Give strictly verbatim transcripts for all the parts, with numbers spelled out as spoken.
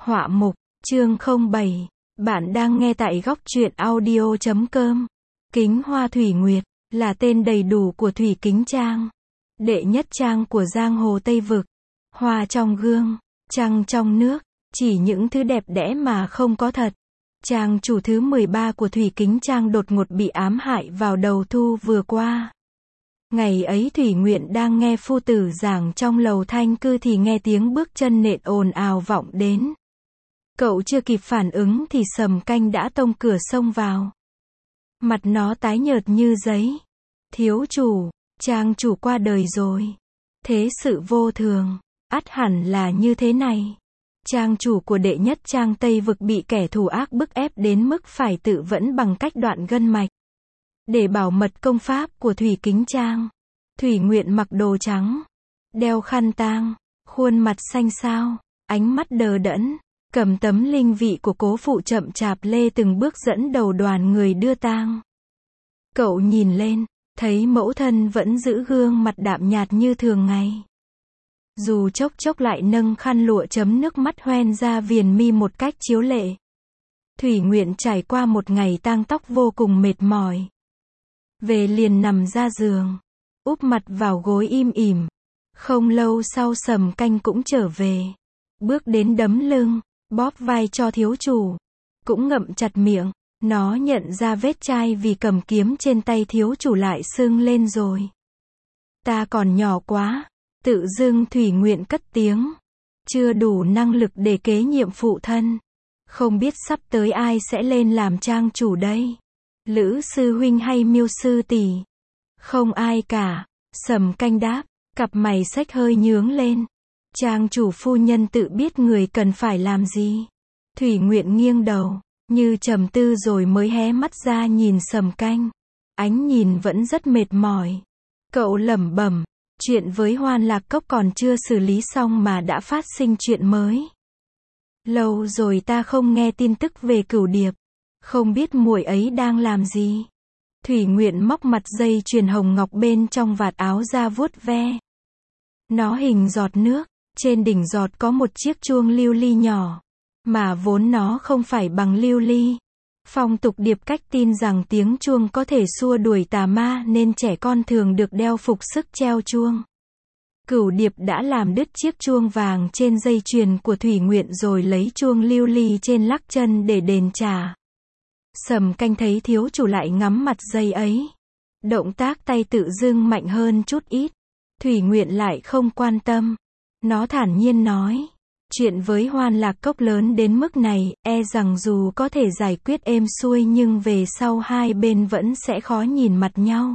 Họa mục, chương không bảy. Bạn đang nghe tại góc truyện audio chấm com. Kính Hoa Thủy Nguyệt, là tên đầy đủ của Thủy Kính Trang. Đệ nhất trang của giang hồ Tây Vực. Hoa trong gương, trăng trong nước, chỉ những thứ đẹp đẽ mà không có thật. Trang chủ thứ mười ba của Thủy Kính Trang đột ngột bị ám hại vào đầu thu vừa qua. Ngày ấy Thủy Nguyện đang nghe phu tử giảng trong lầu thanh cư thì nghe tiếng bước chân nện ồn ào vọng đến. Cậu chưa kịp phản ứng thì Sầm Canh đã tông cửa xông vào. Mặt nó tái nhợt như giấy. Thiếu chủ, Trang chủ qua đời rồi. Thế sự vô thường, ắt hẳn là như thế này. Trang chủ của đệ nhất trang Tây Vực bị kẻ thù ác bức ép đến mức phải tự vẫn bằng cách đoạn gân mạch. Để bảo mật công pháp của Thủy Kính Trang, Thủy Nguyện mặc đồ trắng, đeo khăn tang, khuôn mặt xanh xao, ánh mắt đờ đẫn, cầm tấm linh vị của cố phụ chậm chạp lê từng bước dẫn đầu đoàn người đưa tang. Cậu nhìn lên, thấy mẫu thân vẫn giữ gương mặt đạm nhạt như thường ngày. Dù chốc chốc lại nâng khăn lụa chấm nước mắt hoen ra viền mi một cách chiếu lệ. Thủy Nguyện trải qua một ngày tang tóc vô cùng mệt mỏi. Về liền nằm ra giường, úp mặt vào gối im ỉm. Không lâu sau Sầm Canh cũng trở về. Bước đến đấm lưng, bóp vai cho thiếu chủ. Cũng ngậm chặt miệng. Nó nhận ra vết chai vì cầm kiếm trên tay thiếu chủ lại sưng lên rồi. Ta còn nhỏ quá. Tự dưng Thủy Nguyện cất tiếng. Chưa đủ năng lực để kế nhiệm phụ thân. Không biết sắp tới ai sẽ lên làm trang chủ đây. Lữ sư huynh hay Miêu sư tỷ? Không ai cả. Sầm Canh đáp, cặp mày xếch hơi nhướng lên. Trang chủ phu nhân tự biết người cần phải làm gì. Thủy Nguyện nghiêng đầu, như trầm tư rồi mới hé mắt ra nhìn Sầm Canh. Ánh nhìn vẫn rất mệt mỏi. Cậu lẩm bẩm, chuyện với Hoan Lạc Cốc còn chưa xử lý xong mà đã phát sinh chuyện mới. Lâu rồi ta không nghe tin tức về Cửu Điệp. Không biết muội ấy đang làm gì. Thủy Nguyện móc mặt dây chuyền hồng ngọc bên trong vạt áo ra vuốt ve. Nó hình giọt nước, trên đỉnh giọt có một chiếc chuông lưu ly nhỏ, mà vốn nó không phải bằng lưu ly. Phong tục điệp cách tin rằng tiếng chuông có thể xua đuổi tà ma nên trẻ con thường được đeo phục sức treo chuông. Cửu Điệp đã làm đứt chiếc chuông vàng trên dây chuyền của Thủy Nguyện rồi lấy chuông lưu ly trên lắc chân để đền trả. Sầm Canh thấy thiếu chủ lại ngắm mặt dây ấy. Động tác tay tự dưng mạnh hơn chút ít. Thủy Nguyện lại không quan tâm. Nó thản nhiên nói. Chuyện với Hoan Lạc Cốc lớn đến mức này, e rằng dù có thể giải quyết êm xuôi nhưng về sau hai bên vẫn sẽ khó nhìn mặt nhau.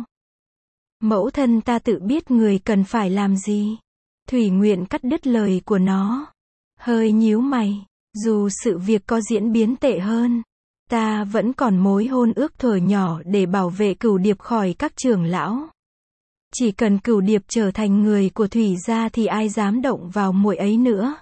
Mẫu thân ta tự biết người cần phải làm gì. Thủy Nguyện cắt đứt lời của nó. Hơi nhíu mày. Dù sự việc có diễn biến tệ hơn, ta vẫn còn mối hôn ước thuở nhỏ để bảo vệ Cửu Điệp khỏi các trưởng lão. Chỉ cần Cửu Điệp trở thành người của Thủy gia thì ai dám động vào muội ấy nữa.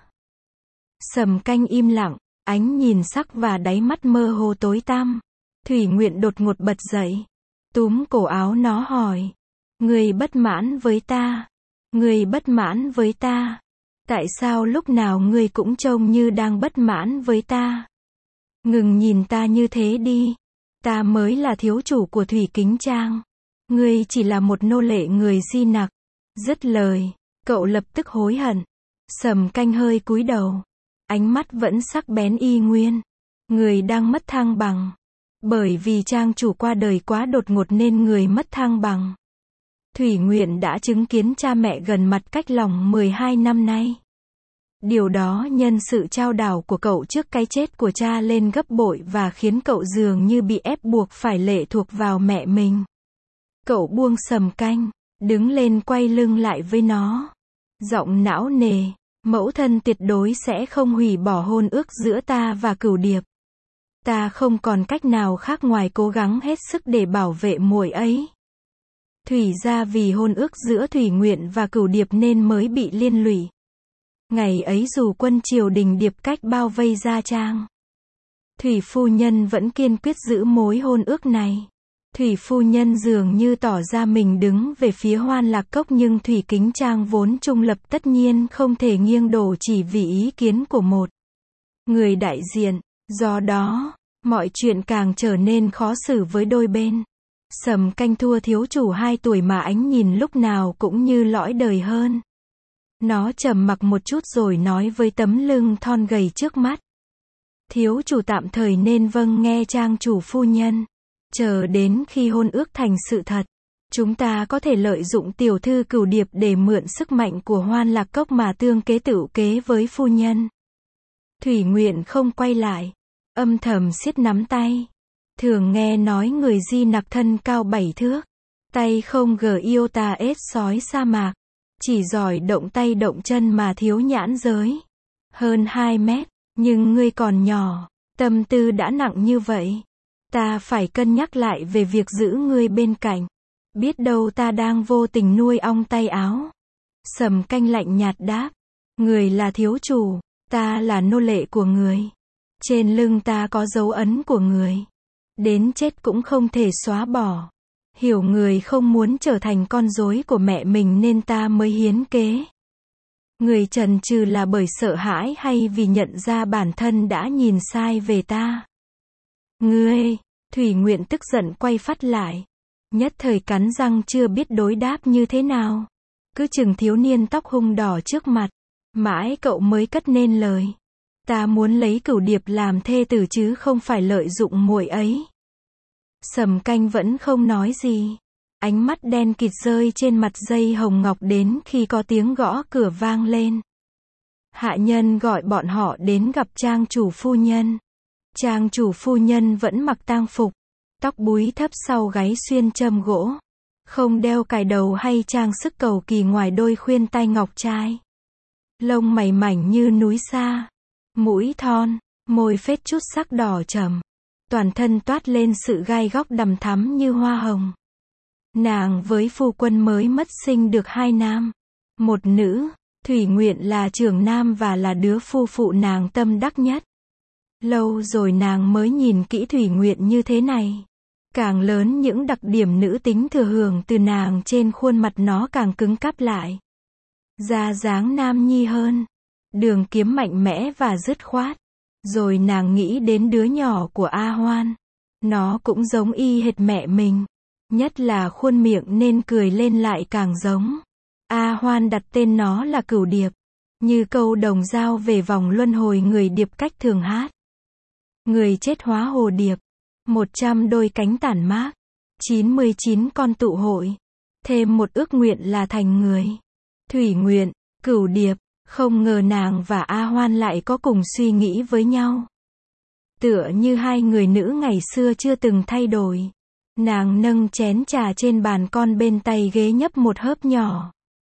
Sầm Canh im lặng, ánh nhìn sắc và đáy mắt mơ hồ tối tăm. Thủy Nguyện đột ngột bật dậy, túm cổ áo nó hỏi. Người bất mãn với ta? Người bất mãn với ta? Tại sao lúc nào ngươi cũng trông như đang bất mãn với ta? Ngừng nhìn ta như thế đi. Ta mới là thiếu chủ của Thủy Kính Trang. Ngươi chỉ là một nô lệ người di nặc. Dứt lời, cậu lập tức hối hận. Sầm Canh hơi cúi đầu. Ánh mắt vẫn sắc bén y nguyên. Người đang mất thăng bằng. Bởi vì trang chủ qua đời quá đột ngột nên người mất thăng bằng. Thủy Nguyện đã chứng kiến cha mẹ gần mặt cách lòng mười hai năm nay. Điều đó nhân sự trao đảo của cậu trước cái chết của cha lên gấp bội và khiến cậu dường như bị ép buộc phải lệ thuộc vào mẹ mình. Cậu buông Sầm Canh, đứng lên quay lưng lại với nó. Giọng não nề, mẫu thân tuyệt đối sẽ không hủy bỏ hôn ước giữa ta và Cửu Điệp. Ta không còn cách nào khác ngoài cố gắng hết sức để bảo vệ muội ấy. Thủy gia vì hôn ước giữa Thủy Nguyện và Cửu Điệp nên mới bị liên lụy. Ngày ấy dù quân triều đình Điệp Cách bao vây Gia Trang, Thủy phu nhân vẫn kiên quyết giữ mối hôn ước này. Thủy phu nhân dường như tỏ ra mình đứng về phía Hoan Lạc Cốc nhưng Thủy Kính Trang vốn trung lập tất nhiên không thể nghiêng đổ chỉ vì ý kiến của một người đại diện. Do đó, mọi chuyện càng trở nên khó xử với đôi bên. Sầm Canh thua thiếu chủ hai tuổi mà ánh nhìn lúc nào cũng như lõi đời hơn. Nó trầm mặc một chút rồi nói với tấm lưng thon gầy trước mắt. Thiếu chủ tạm thời nên vâng nghe trang chủ phu nhân. Chờ đến khi hôn ước thành sự thật, chúng ta có thể lợi dụng tiểu thư Cửu Điệp để mượn sức mạnh của Hoan Lạc Cốc mà tương kế tựu kế với phu nhân. Thủy Nguyện không quay lại, âm thầm siết nắm tay. Thường nghe nói người Di Nặc thân cao bảy thước, tay không gờ yêu ta ết sói sa mạc, chỉ giỏi động tay động chân mà thiếu nhãn giới. Hơn hai mét, nhưng ngươi còn nhỏ, tâm tư đã nặng như vậy. Ta phải cân nhắc lại về việc giữ ngươi bên cạnh. Biết đâu ta đang vô tình nuôi ong tay áo. Sầm Canh lạnh nhạt đáp. Người là thiếu chủ, ta là nô lệ của người. Trên lưng ta có dấu ấn của người. Đến chết cũng không thể xóa bỏ. Hiểu người không muốn trở thành con rối của mẹ mình nên ta mới hiến kế. Người chần chừ là bởi sợ hãi hay vì nhận ra bản thân đã nhìn sai về ta? Ngươi, Thủy Nguyện tức giận quay phắt lại. Nhất thời cắn răng chưa biết đối đáp như thế nào. Cứ chừng thiếu niên tóc hung đỏ trước mặt. Mãi cậu mới cất nên lời. Ta muốn lấy Cửu Điệp làm thê tử chứ không phải lợi dụng muội ấy. Sầm Canh vẫn không nói gì. Ánh mắt đen kịt rơi trên mặt dây hồng ngọc đến khi có tiếng gõ cửa vang lên. Hạ nhân gọi bọn họ đến gặp trang chủ phu nhân. Trang chủ phu nhân vẫn mặc tang phục, tóc búi thấp sau gáy xuyên châm gỗ, không đeo cài đầu hay trang sức cầu kỳ ngoài đôi khuyên tai ngọc trai. Lông mày mảnh như núi sa, mũi thon, môi phết chút sắc đỏ trầm, toàn thân toát lên sự gai góc đằm thắm như hoa hồng. Nàng với phu quân mới mất sinh được hai nam, một nữ. Thủy Nguyện là trưởng nam và là đứa phu phụ nàng tâm đắc nhất. Lâu rồi nàng mới nhìn kỹ Thủy Nguyện như thế này. Càng lớn những đặc điểm nữ tính thừa hưởng từ nàng trên khuôn mặt nó càng cứng cáp lại. Da dáng nam nhi hơn. Đường kiếm mạnh mẽ và dứt khoát. Rồi nàng nghĩ đến đứa nhỏ của A Hoan. Nó cũng giống y hệt mẹ mình. Nhất là khuôn miệng nên cười lên lại càng giống. A Hoan đặt tên nó là Cửu Điệp. Như câu đồng dao về vòng luân hồi người điệp cách thường hát. Người chết hóa hồ điệp. Một trăm đôi cánh tản mát. chín mươi chín con tụ hội. Thêm một ước nguyện là thành người. Thủy Nguyện, Cửu Điệp. Không ngờ nàng và A Hoan lại có cùng suy nghĩ với nhau. Tựa như hai người nữ ngày xưa chưa từng thay đổi. Nàng nâng chén trà trên bàn con bên tay ghế nhấp một hớp nhỏ.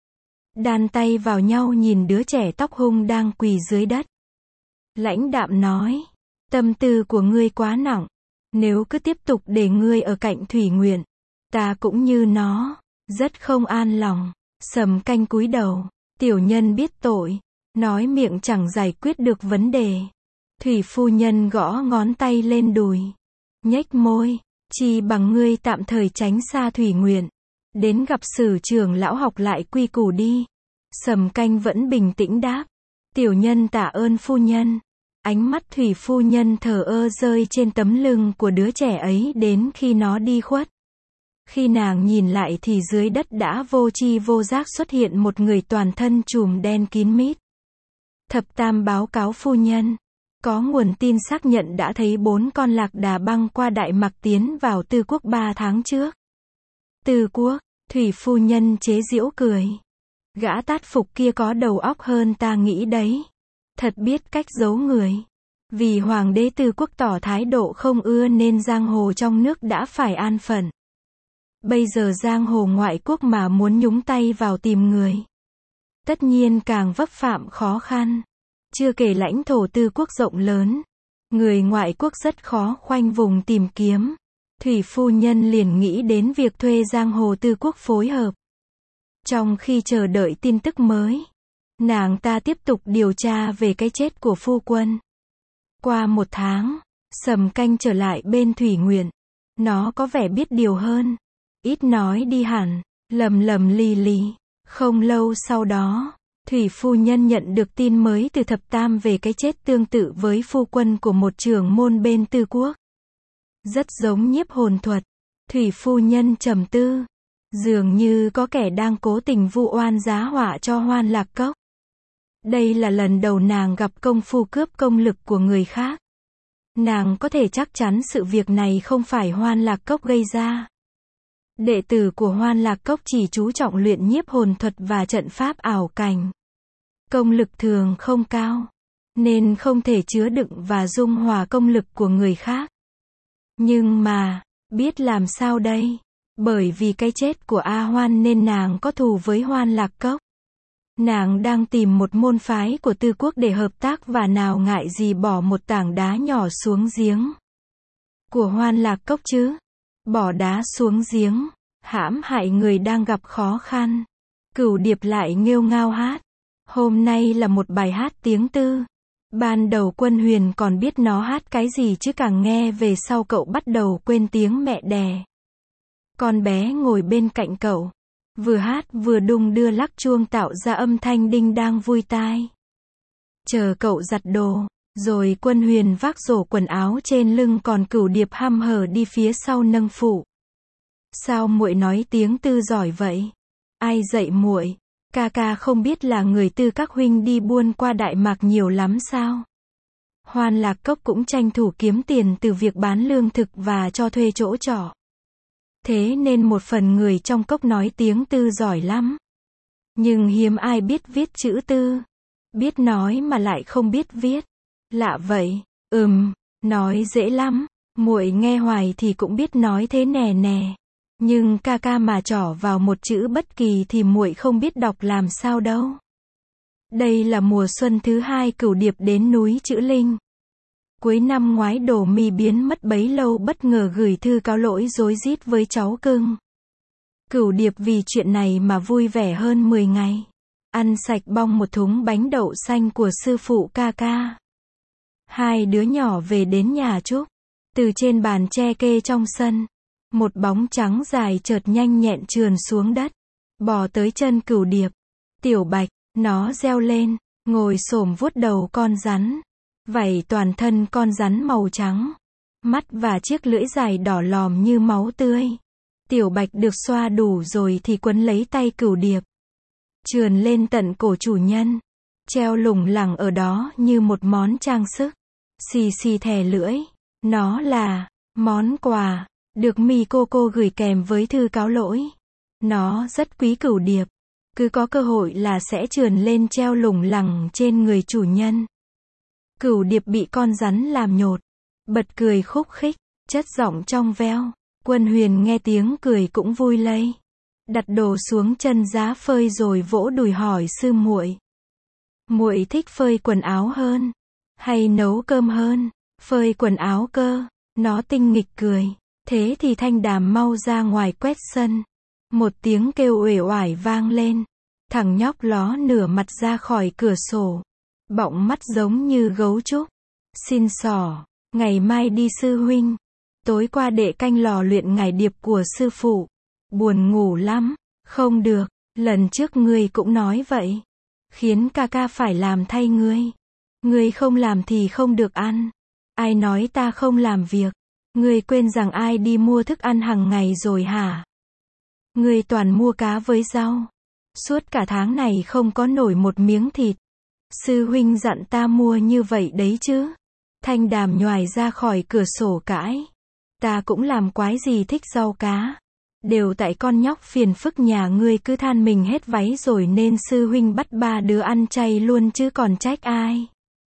Đan tay vào nhau nhìn đứa trẻ tóc hung đang quỳ dưới đất. Lãnh đạm nói. Tâm tư của ngươi quá nặng. Nếu cứ tiếp tục để ngươi ở cạnh Thủy Nguyện, ta cũng như nó, rất không an lòng. Sầm Canh cúi đầu. Tiểu nhân biết tội. Nói miệng chẳng giải quyết được vấn đề. Thủy phu nhân gõ ngón tay lên đùi. Nhếch môi. Chi bằng ngươi tạm thời tránh xa Thủy Nguyện. Đến gặp sử trưởng lão học lại quy củ đi. Sầm Canh vẫn bình tĩnh đáp. Tiểu nhân tạ ơn phu nhân. Ánh mắt Thủy phu nhân thờ ơ rơi trên tấm lưng của đứa trẻ ấy đến khi nó đi khuất. Khi nàng nhìn lại thì dưới đất đã vô tri vô giác xuất hiện một người toàn thân trùm đen kín mít. Thập Tam báo cáo phu nhân. Có nguồn tin xác nhận đã thấy bốn con lạc đà băng qua Đại Mạc tiến vào Tư Quốc ba tháng trước. Tư Quốc, Thủy phu nhân chế giễu cười. Gã tát phục kia có đầu óc hơn ta nghĩ đấy. Thật biết cách giấu người. Vì hoàng đế Tư Quốc tỏ thái độ không ưa nên giang hồ trong nước đã phải an phận. Bây giờ giang hồ ngoại quốc mà muốn nhúng tay vào tìm người, tất nhiên càng vấp phạm khó khăn. Chưa kể lãnh thổ Tư Quốc rộng lớn, người ngoại quốc rất khó khoanh vùng tìm kiếm. Thủy phu nhân liền nghĩ đến việc thuê giang hồ Tư Quốc phối hợp. Trong khi chờ đợi tin tức mới, nàng ta tiếp tục điều tra về cái chết của phu quân. Qua một tháng, Sầm Canh trở lại bên Thủy Nguyện. Nó có vẻ biết điều hơn, ít nói đi hẳn, lầm lầm lì lì. Không lâu sau đó, Thủy phu nhân nhận được tin mới từ thập tam về cái chết tương tự với phu quân của một trưởng môn bên Tư Quốc. Rất giống nhiếp hồn thuật. Thủy phu nhân trầm tư. Dường như có kẻ đang cố tình vu oan giá họa cho Hoan Lạc Cốc. Đây là lần đầu nàng gặp công phu cướp công lực của người khác. Nàng có thể chắc chắn sự việc này không phải Hoan Lạc Cốc gây ra. Đệ tử của Hoan Lạc Cốc chỉ chú trọng luyện nhiếp hồn thuật và trận pháp ảo cảnh. Công lực thường không cao, nên không thể chứa đựng và dung hòa công lực của người khác. Nhưng mà, biết làm sao đây? Bởi vì cái chết của A Hoan nên nàng có thù với Hoan Lạc Cốc. Nàng đang tìm một môn phái của Tư Quốc để hợp tác và nào ngại gì bỏ một tảng đá nhỏ xuống giếng của Hoan Lạc Cốc chứ. Bỏ đá xuống giếng, hãm hại người đang gặp khó khăn. Cửu Điệp lại nghêu ngao hát. Hôm nay là một bài hát tiếng Tư. Ban đầu Quân Huyền còn biết nó hát cái gì chứ càng nghe về sau cậu bắt đầu quên tiếng mẹ đẻ. Con bé ngồi bên cạnh cậu, vừa hát vừa đung đưa lắc chuông tạo ra âm thanh đinh đang vui tai. Chờ cậu giặt đồ, rồi Quân Huyền vác rổ quần áo trên lưng còn Cửu Điệp hăm hở đi phía sau nâng phụ. Sao muội nói tiếng Tư giỏi vậy? Ai dạy muội? Ca ca không biết là người Tư các huynh đi buôn qua Đại Mạc nhiều lắm sao? Hoan Lạc Cốc cũng tranh thủ kiếm tiền từ việc bán lương thực và cho thuê chỗ trọ. Thế nên một phần người trong cốc nói tiếng Tư giỏi lắm. Nhưng hiếm ai biết viết chữ Tư. Biết nói mà lại không biết viết. Lạ vậy. Ừm, nói dễ lắm. Muội nghe hoài thì cũng biết nói thế nè nè. Nhưng ca ca mà trỏ vào một chữ bất kỳ thì muội không biết đọc làm sao đâu. Đây là mùa xuân thứ hai Cửu Điệp đến núi Chữ Linh. Cuối năm ngoái Đồ Mi biến mất bấy lâu bất ngờ gửi thư cáo lỗi rối rít với cháu cưng. Cửu Điệp vì chuyện này mà vui vẻ hơn mười ngày. Ăn sạch bong một thúng bánh đậu xanh của sư phụ ca ca. Hai đứa nhỏ về đến nhà Trúc. Từ trên bàn tre kê trong sân, một bóng trắng dài chợt nhanh nhẹn trườn xuống đất, bò tới chân Cửu Điệp. Tiểu Bạch, nó reo lên, ngồi xổm vuốt đầu con rắn. Vảy toàn thân con rắn màu trắng, mắt và chiếc lưỡi dài đỏ lòm như máu tươi. Tiểu Bạch được xoa đủ rồi thì quấn lấy tay Cửu Điệp, trườn lên tận cổ chủ nhân, treo lủng lẳng ở đó như một món trang sức. Xì xì thè lưỡi, nó là món quà được Mi cô cô gửi kèm với thư cáo lỗi. Nó rất quý Cửu Điệp, cứ có cơ hội là sẽ trườn lên treo lủng lẳng trên người chủ nhân. Cửu Điệp bị con rắn làm nhột, bật cười khúc khích, chất giọng trong veo. Quân Huyền nghe tiếng cười cũng vui lây, đặt đồ xuống chân giá phơi rồi vỗ đùi hỏi sư muội. Muội thích phơi quần áo hơn, hay nấu cơm hơn? Phơi quần áo cơ. Nó tinh nghịch cười. Thế thì Thanh Đàm mau ra ngoài quét sân. Một tiếng kêu uể oải vang lên. Thằng nhóc ló nửa mặt ra khỏi cửa sổ, bọng mắt giống như gấu trúc. Xin xỏ, ngày mai đi sư huynh. Tối qua đệ canh lò luyện ngải điệp của sư phụ. Buồn ngủ lắm. Không được, lần trước ngươi cũng nói vậy. Khiến ca ca phải làm thay ngươi. Ngươi không làm thì không được ăn. Ai nói ta không làm việc? Ngươi quên rằng ai đi mua thức ăn hàng ngày rồi hả? Ngươi toàn mua cá với rau. Suốt cả tháng này không có nổi một miếng thịt. Sư huynh dặn ta mua như vậy đấy chứ. Thanh Đàm nhoài ra khỏi cửa sổ cãi. Ta cũng làm quái gì thích rau cá. Đều tại con nhóc phiền phức nhà ngươi cứ than mình hết váy rồi nên sư huynh bắt ba đứa ăn chay luôn chứ còn trách ai.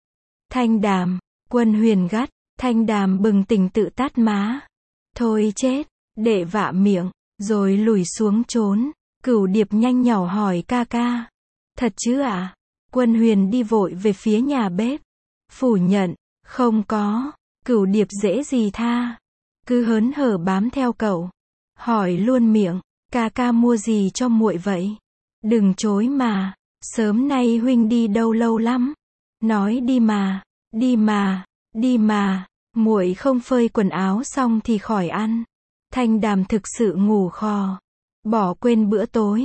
Thanh Đàm, Quân Huyền gắt. Thanh Đàm bừng tỉnh tự tát má. Thôi chết, đệ vạ miệng, rồi lùi xuống trốn. Cửu Điệp nhanh nhỏ hỏi ca ca. Thật chứ ạ? À? Quân Huyền đi vội về phía nhà bếp. Phủ nhận, không có. Cửu Điệp dễ gì tha. Cứ hớn hở bám theo cậu. Hỏi luôn miệng, ca ca mua gì cho muội vậy? Đừng chối mà. Sớm nay huynh đi đâu lâu lắm? Nói đi mà, đi mà, đi mà. Muội không phơi quần áo xong thì khỏi ăn. Thanh Đàm thực sự ngủ khò, bỏ quên bữa tối.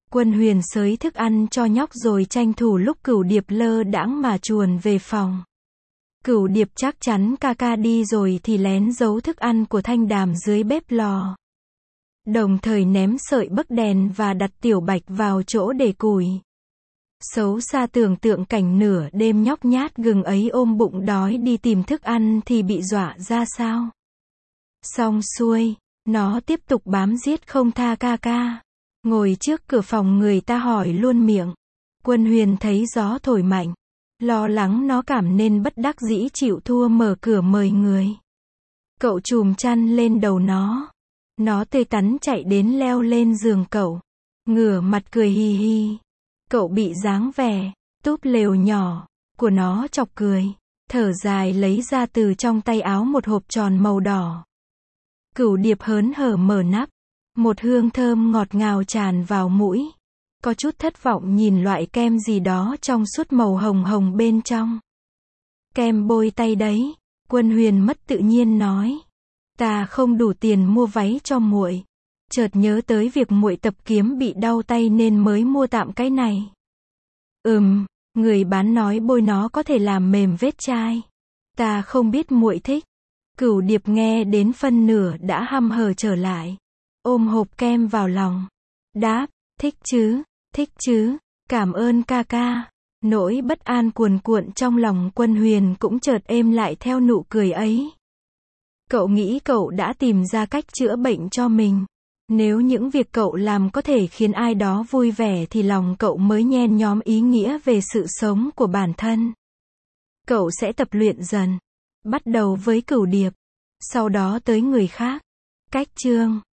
Quân Huyền xới thức ăn cho nhóc rồi tranh thủ lúc Cửu Điệp lơ đãng mà chuồn về phòng. Cửu Điệp chắc chắn ca ca đi rồi thì lén giấu thức ăn của Thanh Đàm dưới bếp lò. Đồng thời ném sợi bấc đèn và đặt Tiểu Bạch vào chỗ để củi. Xấu xa tưởng tượng cảnh nửa đêm nhóc nhát gừng ấy ôm bụng đói đi tìm thức ăn thì bị dọa ra sao. Xong xuôi, nó tiếp tục bám giết không tha ca ca. Ngồi trước cửa phòng người ta hỏi luôn miệng. Quân Huyền thấy gió thổi mạnh. Lo lắng nó cảm nên bất đắc dĩ chịu thua mở cửa mời người. Cậu chùm chăn lên đầu nó. Nó tươi tắn chạy đến leo lên giường cậu. Ngửa mặt cười hi hi. Cậu bị dáng vẻ, túp lều nhỏ, của nó chọc cười. Thở dài lấy ra từ trong tay áo một hộp tròn màu đỏ. Cửu Điệp hớn hở mở nắp. Một hương thơm ngọt ngào tràn vào mũi. Có chút thất vọng nhìn loại kem gì đó trong suốt màu hồng hồng bên trong. Kem bôi tay đấy. Quân Huyền mất tự nhiên nói. Ta không đủ tiền mua váy cho muội. Chợt nhớ tới việc muội tập kiếm bị đau tay nên mới mua tạm cái này. Ừm, người bán nói bôi nó có thể làm mềm vết chai. Ta không biết muội thích. Cửu Điệp nghe đến phân nửa đã hăm hở trở lại. Ôm hộp kem vào lòng. Đáp, thích chứ, thích chứ, cảm ơn ca ca. Nỗi bất an cuồn cuộn trong lòng Quân Huyền cũng chợt êm lại theo nụ cười ấy. Cậu nghĩ cậu đã tìm ra cách chữa bệnh cho mình. Nếu những việc cậu làm có thể khiến ai đó vui vẻ thì lòng cậu mới nhen nhóm ý nghĩa về sự sống của bản thân. Cậu sẽ tập luyện dần. Bắt đầu với Cửu Điệp. Sau đó tới người khác. Cách chương